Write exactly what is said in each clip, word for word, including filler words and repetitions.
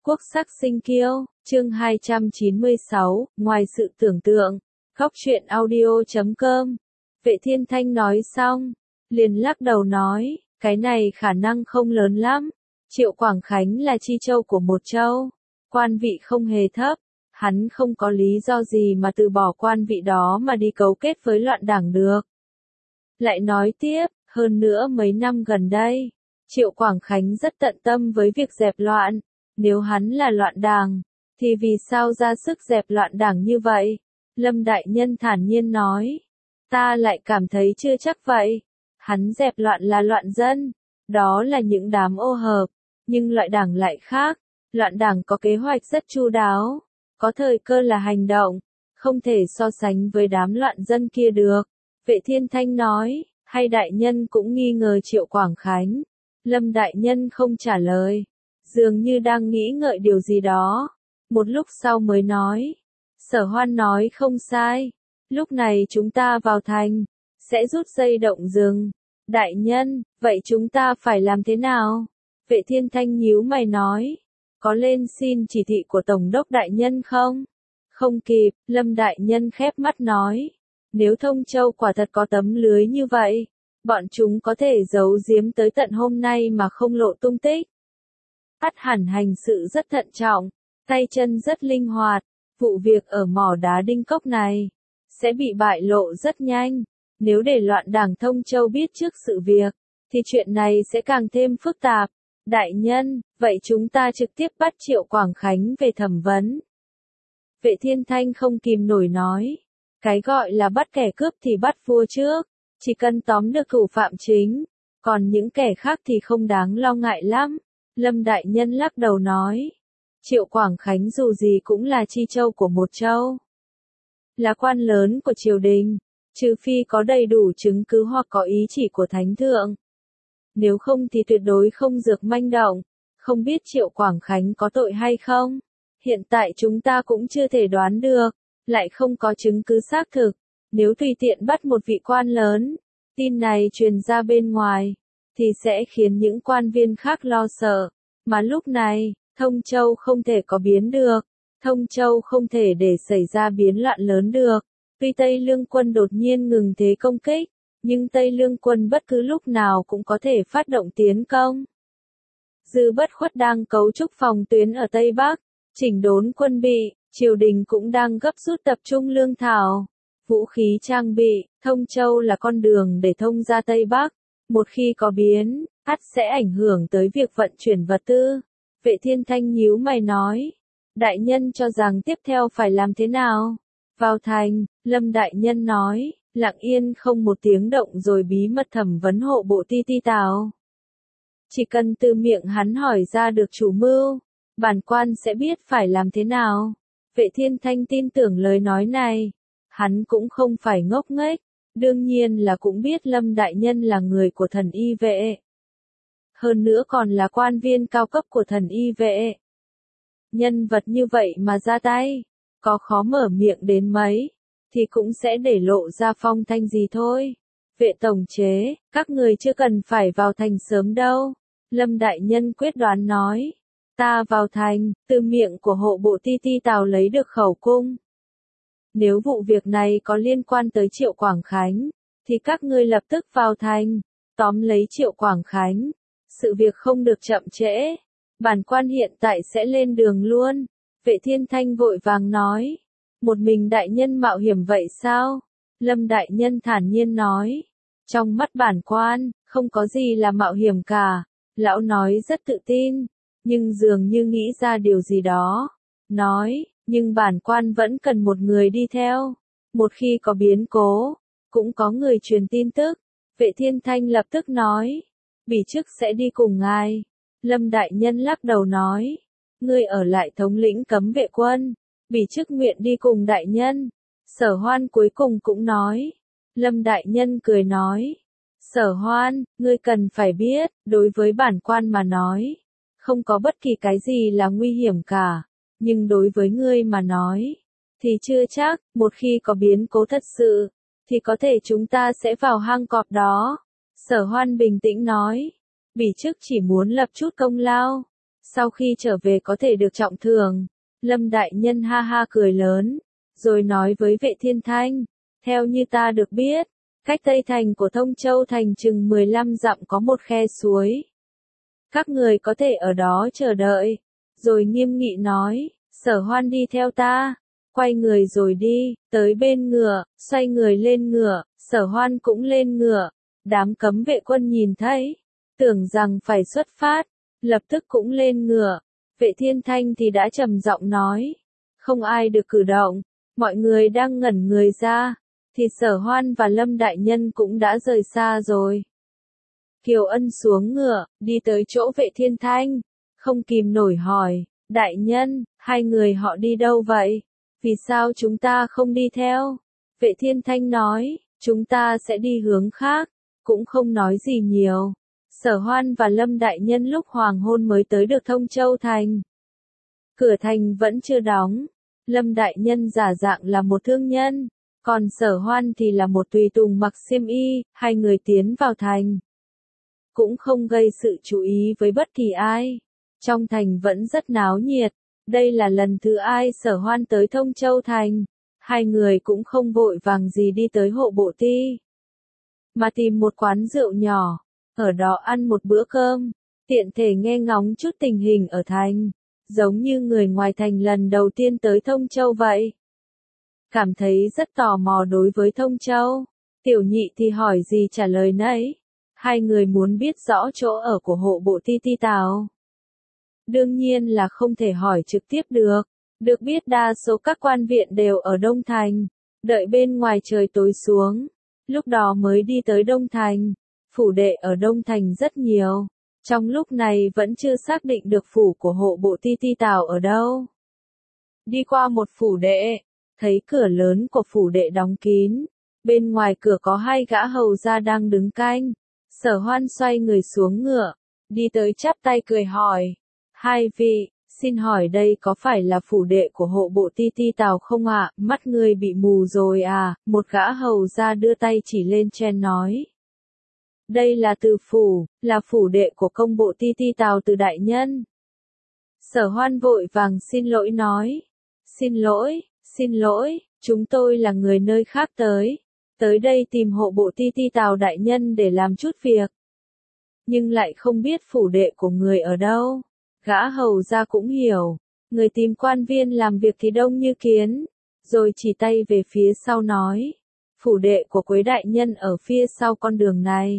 Quốc sắc sinh kiêu, chương hai trăm chín mươi sáu, ngoài sự tưởng tượng. Góc truyện audio chấm com. Vệ Thiên Thanh nói xong, liền lắc đầu nói, cái này khả năng không lớn lắm. Triệu Quảng Khánh là chi châu của một châu, quan vị không hề thấp, hắn không có lý do gì mà từ bỏ quan vị đó mà đi cấu kết với loạn đảng được. Lại nói tiếp, hơn nữa mấy năm gần đây, Triệu Quảng Khánh rất tận tâm với việc dẹp loạn. Nếu hắn là loạn đảng, thì vì sao ra sức dẹp loạn đảng như vậy? Lâm Đại Nhân thản nhiên nói. Ta lại cảm thấy chưa chắc vậy. Hắn dẹp loạn là loạn dân. Đó là những đám ô hợp. Nhưng loại đảng lại khác. Loạn đảng có kế hoạch rất chu đáo. Có thời cơ là hành động. Không thể so sánh với đám loạn dân kia được. Vệ Thiên Thanh nói. Hay Đại Nhân cũng nghi ngờ Triệu Quảng Khánh. Lâm Đại Nhân không trả lời. Dường như đang nghĩ ngợi điều gì đó. Một lúc sau mới nói. Sở Hoan nói không sai. Lúc này chúng ta vào thành. Sẽ rút dây động rừng. Đại Nhân, vậy chúng ta phải làm thế nào? Vệ Thiên Thanh nhíu mày nói. Có lên xin chỉ thị của Tổng đốc Đại Nhân không? Không kịp, Lâm Đại Nhân khép mắt nói. Nếu Thông Châu quả thật có tấm lưới như vậy, bọn chúng có thể giấu giếm tới tận hôm nay mà không lộ tung tích. Ắt hẳn hành sự rất thận trọng, tay chân rất linh hoạt, vụ việc ở mỏ đá Đinh Cốc này sẽ bị bại lộ rất nhanh. Nếu để loạn đảng Thông Châu biết trước sự việc, thì chuyện này sẽ càng thêm phức tạp. Đại Nhân, vậy chúng ta trực tiếp bắt Triệu Quảng Khánh về thẩm vấn. Vệ Thiên Thanh không kìm nổi nói, cái gọi là bắt kẻ cướp thì bắt vua trước, chỉ cần tóm được thủ phạm chính, còn những kẻ khác thì không đáng lo ngại lắm. Lâm Đại Nhân lắc đầu nói, Triệu Quảng Khánh dù gì cũng là chi châu của một châu. Là quan lớn của triều đình, trừ phi có đầy đủ chứng cứ hoặc có ý chỉ của Thánh Thượng. Nếu không thì tuyệt đối không dược manh động, không biết Triệu Quảng Khánh có tội hay không. Hiện tại chúng ta cũng chưa thể đoán được, lại không có chứng cứ xác thực. Nếu tùy tiện bắt một vị quan lớn, tin này truyền ra bên ngoài, thì sẽ khiến những quan viên khác lo sợ. Mà lúc này, Thông Châu không thể có biến được. Thông Châu không thể để xảy ra biến loạn lớn được. Tuy Tây Lương quân đột nhiên ngừng thế công kích, nhưng Tây Lương quân bất cứ lúc nào cũng có thể phát động tiến công. Dư Bất Khuất đang cấu trúc phòng tuyến ở Tây Bắc, chỉnh đốn quân bị, triều đình cũng đang gấp rút tập trung lương thảo, vũ khí trang bị. Thông Châu là con đường để thông ra Tây Bắc. Một khi có biến, ắt sẽ ảnh hưởng tới việc vận chuyển vật tư. Vệ Thiên Thanh nhíu mày nói. Đại Nhân cho rằng tiếp theo phải làm thế nào? Vào thành, Lâm Đại Nhân nói, lặng yên không một tiếng động rồi bí mật thẩm vấn hộ bộ Ti Ti Tào. Chỉ cần từ miệng hắn hỏi ra được chủ mưu, bản quan sẽ biết phải làm thế nào. Vệ Thiên Thanh tin tưởng lời nói này. Hắn cũng không phải ngốc nghếch. Đương nhiên là cũng biết Lâm Đại Nhân là người của thần y vệ. Hơn nữa còn là quan viên cao cấp của thần y vệ. Nhân vật như vậy mà ra tay, có khó mở miệng đến mấy, thì cũng sẽ để lộ ra phong thanh gì thôi. Vệ tổng chế, các người chưa cần phải vào thành sớm đâu. Lâm Đại Nhân quyết đoán nói. Ta vào thành, từ miệng của hộ bộ Ti Ti Tào lấy được khẩu cung. Nếu vụ việc này có liên quan tới Triệu Quảng Khánh, thì các ngươi lập tức vào thành, tóm lấy Triệu Quảng Khánh. Sự việc không được chậm trễ. Bản quan hiện tại sẽ lên đường luôn. Vệ Thiên Thanh vội vàng nói. Một mình Đại Nhân mạo hiểm vậy sao? Lâm Đại Nhân thản nhiên nói. Trong mắt bản quan, không có gì là mạo hiểm cả. Lão nói rất tự tin, nhưng dường như nghĩ ra điều gì đó. Nói, nhưng bản quan vẫn cần một người đi theo. Một khi có biến cố, cũng có người truyền tin tức. Vệ Thiên Thanh lập tức nói. Bỉ Chức sẽ đi cùng ngài. Lâm Đại Nhân lắc đầu nói. Ngươi ở lại thống lĩnh cấm vệ quân. Bỉ Chức nguyện đi cùng Đại Nhân. Sở Hoan cuối cùng cũng nói. Lâm Đại Nhân cười nói. Sở Hoan, ngươi cần phải biết, đối với bản quan mà nói, không có bất kỳ cái gì là nguy hiểm cả. Nhưng đối với ngươi mà nói, thì chưa chắc. Một khi có biến cố thật sự, thì có thể chúng ta sẽ vào hang cọp đó. Sở Hoan bình tĩnh nói. Bỉ Chức chỉ muốn lập chút công lao. sau khi trở về có thể được trọng thưởng. Lâm đại nhân ha ha cười lớn, rồi nói với Vệ Thiên Thanh, theo như ta được biết, cách Tây Thành của Thông Châu Thành chừng mười lăm dặm có một khe suối. Các người có thể ở đó chờ đợi. Rồi nghiêm nghị nói, Sở Hoan đi theo ta. Quay người rồi đi, tới bên ngựa, xoay người lên ngựa, Sở Hoan cũng lên ngựa. Đám cấm vệ quân nhìn thấy, tưởng rằng phải xuất phát, lập tức cũng lên ngựa. Vệ Thiên Thanh thì đã trầm giọng nói, không ai được cử động, mọi người đang ngẩn người ra, thì Sở Hoan và Lâm đại nhân cũng đã rời xa rồi. Kiều Ân xuống ngựa, đi tới chỗ Vệ Thiên Thanh, không kìm nổi hỏi, đại nhân, hai người họ đi đâu vậy? Vì sao chúng ta không đi theo? Vệ Thiên Thanh nói, chúng ta sẽ đi hướng khác, cũng không nói gì nhiều. Sở Hoan và Lâm đại nhân lúc hoàng hôn mới tới được Thông Châu Thành. Cửa thành vẫn chưa đóng. Lâm đại nhân giả dạng là một thương nhân, còn Sở Hoan thì là một tùy tùng mặc xiêm y, hai người tiến vào thành. Cũng không gây sự chú ý với bất kỳ ai. Trong thành vẫn rất náo nhiệt. Đây là lần thứ ai Sở Hoan tới Thông Châu Thành. Hai người cũng không vội vàng gì đi tới hộ bộ ti, mà tìm một quán rượu nhỏ, ở đó ăn một bữa cơm, tiện thể nghe ngóng chút tình hình ở thành, giống như người ngoài thành lần đầu tiên tới Thông Châu vậy. Cảm thấy rất tò mò đối với Thông Châu, tiểu nhị thì hỏi gì trả lời nấy. Hai người muốn biết rõ chỗ ở của hộ bộ ti ti Tào. Đương nhiên là không thể hỏi trực tiếp được. Được biết đa số các quan viện đều ở Đông Thành. Đợi bên ngoài trời tối xuống, lúc đó mới đi tới Đông Thành. Phủ đệ ở Đông Thành rất nhiều. Trong lúc này vẫn chưa xác định được phủ của hộ bộ ti ti Tào ở đâu. Đi qua một phủ đệ, thấy cửa lớn của phủ đệ đóng kín. Bên ngoài cửa có hai gã hầu gia đang đứng canh. Sở Hoan xoay người xuống ngựa, đi tới chắp tay cười hỏi. Hai vị, xin hỏi đây có phải là phủ đệ của hộ bộ ti ti Tào không ạ? Mắt người bị mù rồi à? Một gã hầu gia đưa tay chỉ lên trên nói. Đây là Từ phủ, là phủ đệ của công bộ ti ti Tào Từ đại nhân. Sở Hoan vội vàng xin lỗi nói. Xin lỗi, xin lỗi, chúng tôi là người nơi khác tới. Tới đây tìm hộ bộ ti ti Tào đại nhân để làm chút việc. Nhưng lại không biết phủ đệ của người ở đâu. Gã hầu gia cũng hiểu. Người tìm quan viên làm việc thì đông như kiến. Rồi chỉ tay về phía sau nói. Phủ đệ của Quế đại nhân ở phía sau con đường này.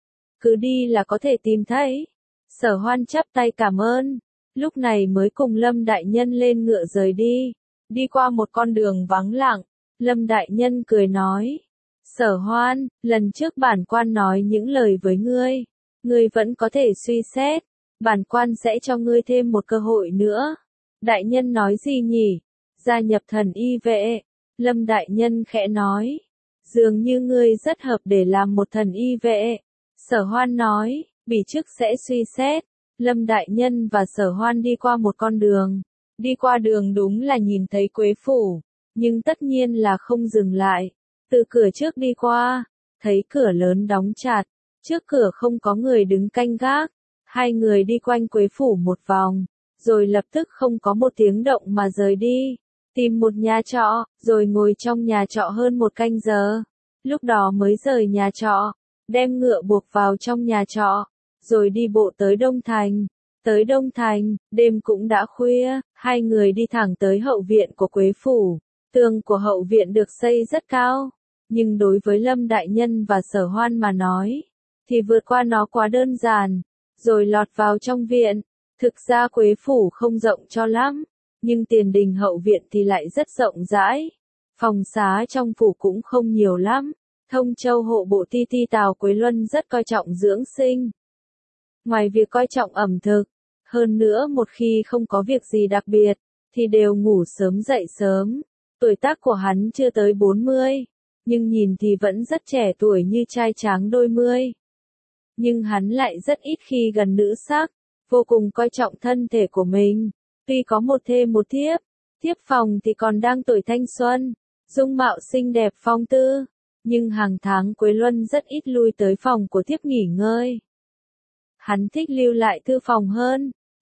Cứ đi là có thể tìm thấy. Sở Hoan chắp tay cảm ơn. Lúc này mới cùng Lâm đại nhân lên ngựa rời đi. Đi qua một con đường vắng lặng. Lâm đại nhân cười nói. Sở Hoan, lần trước bản quan nói những lời với ngươi. Ngươi vẫn có thể suy xét. Bản quan sẽ cho ngươi thêm một cơ hội nữa. Đại nhân nói gì nhỉ? Gia nhập thần y vệ. Lâm đại nhân khẽ nói. Dường như ngươi rất hợp để làm một thần y vệ. Sở Hoan nói, bỉ chức sẽ suy xét. Lâm đại nhân và Sở Hoan đi qua một con đường. Đi qua đường đúng là nhìn thấy Quế phủ. Nhưng tất nhiên là không dừng lại. Từ cửa trước đi qua, thấy cửa lớn đóng chặt. Trước cửa không có người đứng canh gác. Hai người đi quanh Quế phủ một vòng, rồi lập tức không có một tiếng động mà rời đi. Tìm một nhà trọ, rồi ngồi trong nhà trọ hơn một canh giờ. Lúc đó mới rời nhà trọ, đem ngựa buộc vào trong nhà trọ, rồi đi bộ tới Đông Thành. Tới Đông Thành, đêm cũng đã khuya, hai người đi thẳng tới hậu viện của Quế phủ. Tường của hậu viện được xây rất cao, nhưng đối với Lâm đại nhân và Sở Hoan mà nói, thì vượt qua nó quá đơn giản. Rồi lọt vào trong viện. Thực ra Quế phủ không rộng cho lắm, nhưng tiền đình hậu viện thì lại rất rộng rãi. Phòng xá trong phủ cũng không nhiều lắm. Thông Châu hộ bộ ti ti Tào Quế Luân rất coi trọng dưỡng sinh. Ngoài việc coi trọng ẩm thực, hơn nữa một khi không có việc gì đặc biệt, thì đều ngủ sớm dậy sớm. Tuổi tác của hắn chưa tới bốn mươi, nhưng nhìn thì vẫn rất trẻ tuổi như trai tráng đôi mươi. Nhưng hắn lại rất ít khi gần nữ sắc, vô cùng coi trọng thân thể của mình. Tuy có một thê một thiếp, thiếp phòng thì còn đang tuổi thanh xuân, dung mạo xinh đẹp phong tư, nhưng hàng tháng Quế Luân rất ít lui tới phòng của thiếp nghỉ ngơi. Hắn thích lưu lại thư phòng hơn,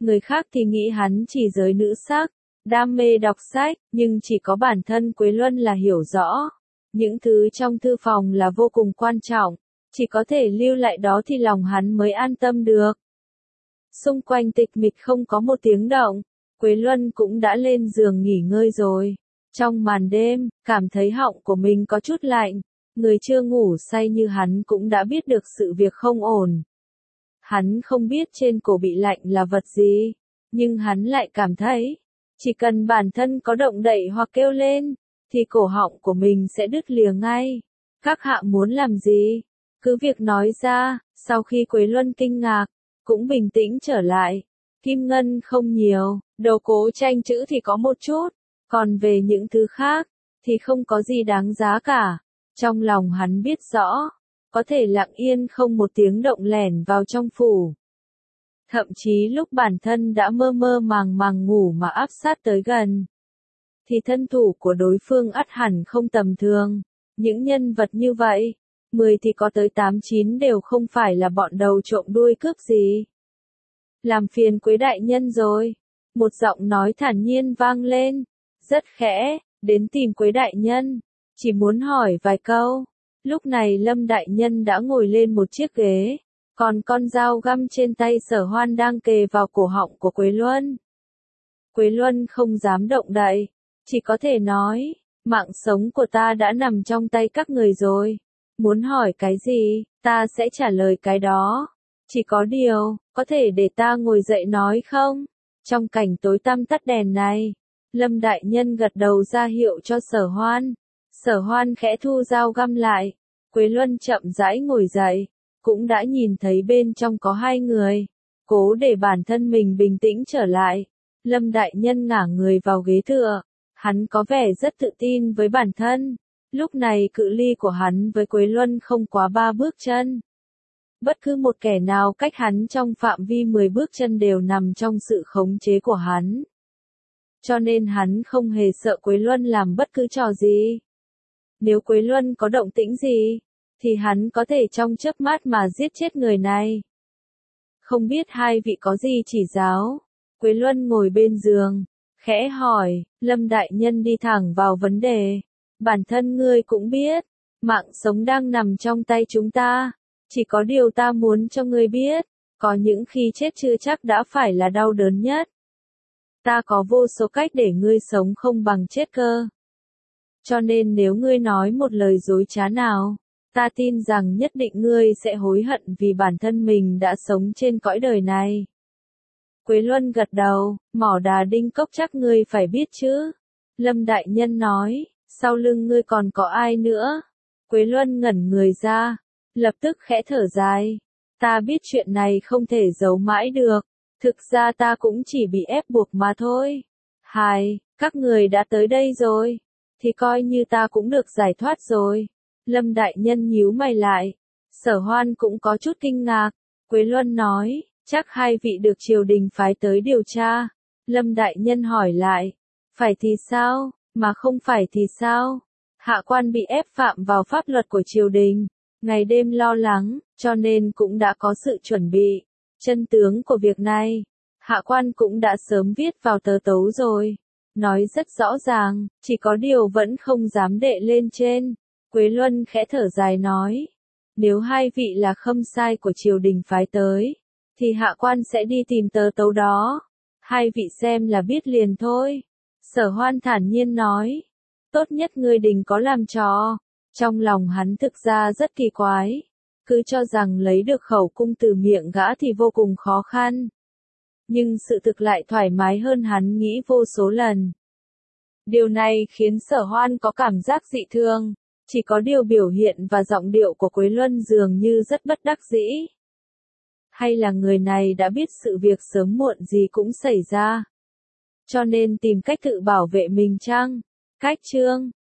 Người khác thì nghĩ hắn chỉ giới nữ sắc, đam mê đọc sách, nhưng chỉ có bản thân Quế Luân là hiểu rõ. Những thứ trong thư phòng là vô cùng quan trọng, chỉ có thể lưu lại đó thì lòng hắn mới an tâm được. Xung quanh tịch mịch không có một tiếng động, Quế Luân cũng đã lên giường nghỉ ngơi rồi. Trong màn đêm, cảm thấy họng của mình có chút lạnh, người chưa ngủ say như hắn cũng đã biết được sự việc không ổn. Hắn không biết trên cổ bị lạnh là vật gì, nhưng hắn lại cảm thấy, chỉ cần bản thân có động đậy hoặc kêu lên, thì cổ họng của mình sẽ đứt lìa ngay. Các hạ muốn làm gì? Cứ việc nói ra. Sau khi Quế Luân kinh ngạc, cũng bình tĩnh trở lại. Kim ngân không nhiều, đồ cố tranh chữ thì có một chút, còn về những thứ khác, thì không có gì đáng giá cả. Trong lòng hắn biết rõ, có thể lặng yên không một tiếng động lẻn vào trong phủ. Thậm chí lúc bản thân đã mơ mơ màng màng ngủ mà áp sát tới gần, thì thân thủ của đối phương ắt hẳn không tầm thường. Những nhân vật như vậy, mười thì có tới tám chín đều không phải là bọn đầu trộm đuôi cướp gì. Làm phiền Quế đại nhân rồi. Một giọng nói thản nhiên vang lên, rất khẽ, đến tìm Quế đại nhân, chỉ muốn hỏi vài câu. Lúc này Lâm đại nhân đã ngồi lên một chiếc ghế, còn con dao găm trên tay Sở Hoan đang kề vào cổ họng của Quế Luân. Quế Luân không dám động đậy, chỉ có thể nói, mạng sống của ta đã nằm trong tay các người rồi. Muốn hỏi cái gì, ta sẽ trả lời cái đó. Chỉ có điều, có thể để ta ngồi dậy nói không? Trong cảnh tối tăm tắt đèn này, Lâm đại nhân gật đầu ra hiệu cho Sở Hoan. Sở Hoan khẽ thu dao găm lại. Quế Luân chậm rãi ngồi dậy, cũng đã nhìn thấy bên trong có hai người. Cố để bản thân mình bình tĩnh trở lại, Lâm đại nhân ngả người vào ghế tựa. Hắn có vẻ rất tự tin với bản thân. Lúc này cự ly của hắn với Quế Luân không quá ba bước chân. Bất cứ một kẻ nào cách hắn trong phạm vi mười bước chân đều nằm trong sự khống chế của hắn. Cho nên hắn không hề sợ Quế Luân làm bất cứ trò gì. Nếu Quế Luân có động tĩnh gì, thì hắn có thể trong chớp mắt mà giết chết người này. Không biết hai vị có gì chỉ giáo. Quế Luân ngồi bên giường, khẽ hỏi. Lâm đại nhân đi thẳng vào vấn đề. Bản thân ngươi cũng biết, mạng sống đang nằm trong tay chúng ta. Chỉ có điều ta muốn cho ngươi biết, có những khi chết chưa chắc đã phải là đau đớn nhất. Ta có vô số cách để ngươi sống không bằng chết cơ. Cho nên nếu ngươi nói một lời dối trá nào, ta tin rằng nhất định ngươi sẽ hối hận vì bản thân mình đã sống trên cõi đời này. Quế Luân gật đầu, mỏ đá đinh cốc chắc ngươi phải biết chứ. Lâm đại nhân nói, sau lưng ngươi còn có ai nữa? Quế Luân ngẩn người ra, lập tức khẽ thở dài. Ta biết chuyện này không thể giấu mãi được, thực ra ta cũng chỉ bị ép buộc mà thôi. Hai, các người đã tới đây rồi, thì coi như ta cũng được giải thoát rồi. Lâm đại nhân nhíu mày lại. Sở Hoan cũng có chút kinh ngạc. Quế Luân nói, chắc hai vị được triều đình phái tới điều tra. Lâm đại nhân hỏi lại, phải thì sao, mà không phải thì sao? Hạ quan bị ép phạm vào pháp luật của triều đình, ngày đêm lo lắng, cho nên cũng đã có sự chuẩn bị. Chân tướng của việc này, hạ quan cũng đã sớm viết vào tờ tấu rồi. Nói rất rõ ràng, chỉ có điều vẫn không dám đệ lên trên. Quế Luân khẽ thở dài nói, nếu hai vị là khâm sai của triều đình phái tới, thì hạ quan sẽ đi tìm tờ tấu đó. Hai vị xem là biết liền thôi. Sở Hoan thản nhiên nói, tốt nhất ngươi đừng có làm trò. Trong lòng hắn thực ra rất kỳ quái, cứ cho rằng lấy được khẩu cung từ miệng gã thì vô cùng khó khăn. Nhưng sự thực lại thoải mái hơn hắn nghĩ vô số lần. Điều này khiến Sở Hoan có cảm giác dị thường, chỉ có điều biểu hiện và giọng điệu của Quế Luân dường như rất bất đắc dĩ. Hay là người này đã biết sự việc sớm muộn gì cũng xảy ra, cho nên tìm cách tự bảo vệ mình chăng? Cách chương